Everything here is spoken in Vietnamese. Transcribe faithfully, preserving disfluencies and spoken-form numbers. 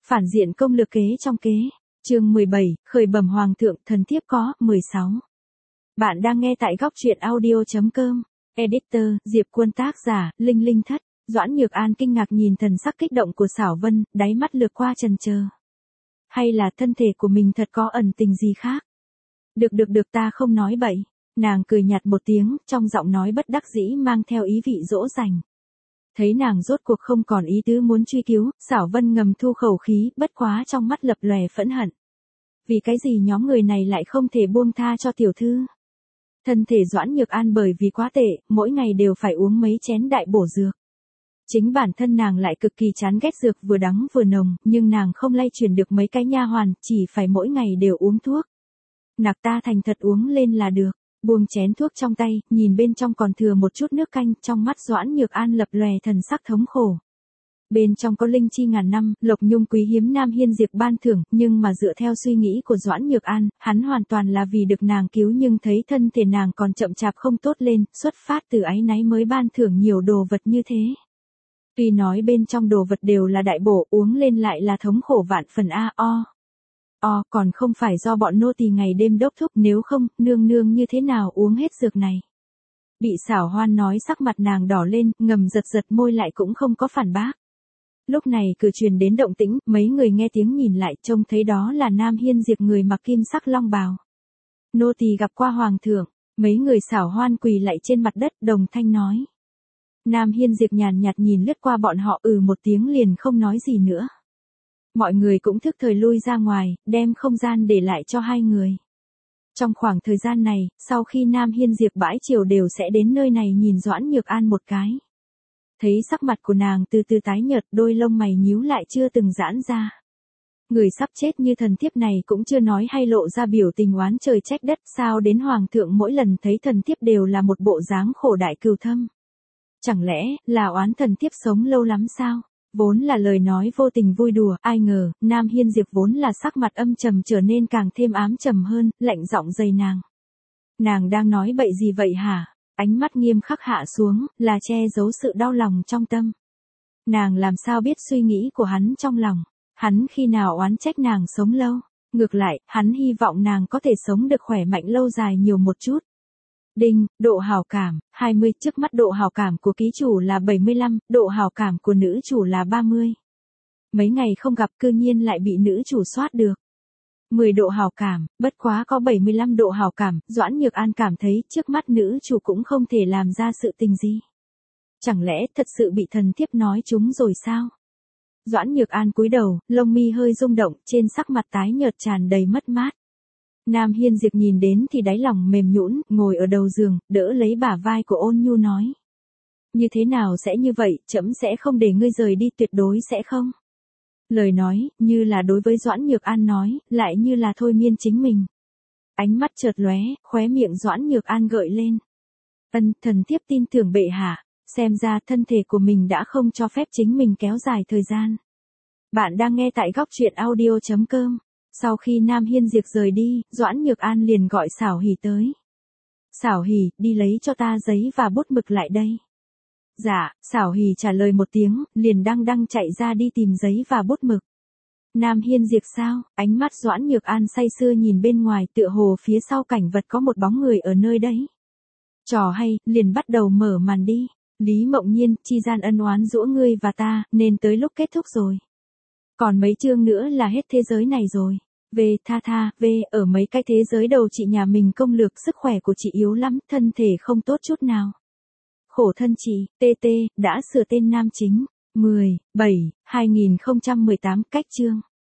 Phản diện công lược kế trong kế. Chương mười bảy, khởi bẩm hoàng thượng, thần thiếp có. mười sáu. Bạn đang nghe tại góc truyện audio chấm com. Editor, Diệp Quân, tác giả, Linh Linh Thất. Doãn Nhược An kinh ngạc nhìn thần sắc kích động của Xảo Vân, đáy mắt lướt qua chần chờ. Hay là thân thể của mình thật có ẩn tình gì khác? Được được được, ta không nói bậy. Nàng cười nhạt một tiếng, trong giọng nói bất đắc dĩ mang theo ý vị dỗ dành. Thấy nàng rốt cuộc không còn ý tứ muốn truy cứu, Xảo Vân ngầm thu khẩu khí, bất quá trong mắt lập lòe phẫn hận. Vì cái gì nhóm người này lại không thể buông tha cho tiểu thư? Thân thể Doãn Nhược An bởi vì quá tệ, mỗi ngày đều phải uống mấy chén đại bổ dược. Chính bản thân nàng lại cực kỳ chán ghét dược vừa đắng vừa nồng, nhưng nàng không lay chuyển được mấy cái nha hoàn, chỉ phải mỗi ngày đều uống thuốc. Nạc ta thành thật uống lên là được. Buông chén thuốc trong tay, nhìn bên trong còn thừa một chút nước canh, trong mắt Doãn Nhược An lập lòe thần sắc thống khổ. Bên trong có linh chi ngàn năm, lộc nhung quý hiếm Nam Hiên Diệp ban thưởng, nhưng mà dựa theo suy nghĩ của Doãn Nhược An, hắn hoàn toàn là vì được nàng cứu, nhưng thấy thân thể nàng còn chậm chạp không tốt lên, xuất phát từ áy náy mới ban thưởng nhiều đồ vật như thế. Tuy nói bên trong đồ vật đều là đại bổ, uống lên lại là thống khổ vạn phần a o. O, còn không phải do bọn nô tỳ ngày đêm đốc thúc, nếu không, nương nương như thế nào uống hết dược này. Bị Xảo Hoan nói sắc mặt nàng đỏ lên, ngầm giật giật môi lại cũng không có phản bác. Lúc này cửa truyền đến động tĩnh, mấy người nghe tiếng nhìn lại, trông thấy đó là Nam Hiên Diệp người mặc kim sắc long bào. Nô tỳ gặp qua hoàng thượng, mấy người Xảo Hoan quỳ lại trên mặt đất, đồng thanh nói. Nam Hiên Diệp nhàn nhạt nhìn lướt qua bọn họ, ừ một tiếng liền không nói gì nữa. Mọi người cũng thức thời lui ra ngoài, đem không gian để lại cho hai người. Trong khoảng thời gian này, sau khi Nam Hiên Diệp bãi triều đều sẽ đến nơi này nhìn Doãn Nhược An một cái. Thấy sắc mặt của nàng từ từ tái nhợt, đôi lông mày nhíu lại chưa từng giãn ra. Người sắp chết như thần thiếp này cũng chưa nói hay lộ ra biểu tình oán trời trách đất, sao đến hoàng thượng mỗi lần thấy thần thiếp đều là một bộ dáng khổ đại cừu thâm. Chẳng lẽ là oán thần thiếp sống lâu lắm sao? Vốn là lời nói vô tình vui đùa, ai ngờ, Nam Hiên Diệp vốn là sắc mặt âm trầm trở nên càng thêm ám trầm hơn, lạnh giọng dày nàng. Nàng đang nói bậy gì vậy hả? Ánh mắt nghiêm khắc hạ xuống, là che giấu sự đau lòng trong tâm. Nàng làm sao biết suy nghĩ của hắn trong lòng? Hắn khi nào oán trách nàng sống lâu? Ngược lại, hắn hy vọng nàng có thể sống được khỏe mạnh lâu dài nhiều một chút. Đinh, độ hảo cảm, hai mươi, trước mắt độ hảo cảm của ký chủ là bảy mươi lăm, độ hảo cảm của nữ chủ là ba mươi. Mấy ngày không gặp cư nhiên lại bị nữ chủ soát được. mười độ hảo cảm, bất quá có bảy mươi lăm độ hảo cảm, Doãn Nhược An cảm thấy trước mắt nữ chủ cũng không thể làm ra sự tình gì. Chẳng lẽ thật sự bị thần thiếp nói chúng rồi sao? Doãn Nhược An cúi đầu, lông mi hơi rung động, trên sắc mặt tái nhợt tràn đầy mất mát. Nam Hiên Diệp nhìn đến thì đáy lòng mềm nhũn, ngồi ở đầu giường, đỡ lấy bả vai của Ôn Nhu nói. Như thế nào sẽ như vậy, trẫm sẽ không để ngươi rời đi, tuyệt đối sẽ không. Lời nói, như là đối với Doãn Nhược An nói, lại như là thôi miên chính mình. Ánh mắt chợt lóe, khóe miệng Doãn Nhược An gợi lên. Ân, thần thiếp tin tưởng bệ hạ, xem ra thân thể của mình đã không cho phép chính mình kéo dài thời gian. Bạn đang nghe tại góc truyện audio chấm com. Sau khi Nam Hiên Diệp rời đi, Doãn Nhược An liền gọi Xảo Hỉ tới. Xảo Hỉ, đi lấy cho ta giấy và bút mực lại đây. Dạ, Xảo Hỉ trả lời một tiếng, liền đăng đăng chạy ra đi tìm giấy và bút mực. Nam Hiên Diệp sao? Ánh mắt Doãn Nhược An say sưa nhìn bên ngoài, tựa hồ phía sau cảnh vật có một bóng người ở nơi đấy. Trò hay, liền bắt đầu mở màn đi. Lý Mộng Nhiên, chi gian ân oán giữa ngươi và ta, nên tới lúc kết thúc rồi. Còn mấy chương nữa là hết thế giới này rồi. Về tha tha, về, ở mấy cái thế giới đầu chị nhà mình công lược, sức khỏe của chị yếu lắm, thân thể không tốt chút nào. Khổ thân chị, tê tê, đã sửa tên nam chính. mười, bảy, hai nghìn không trăm mười tám, cách chương.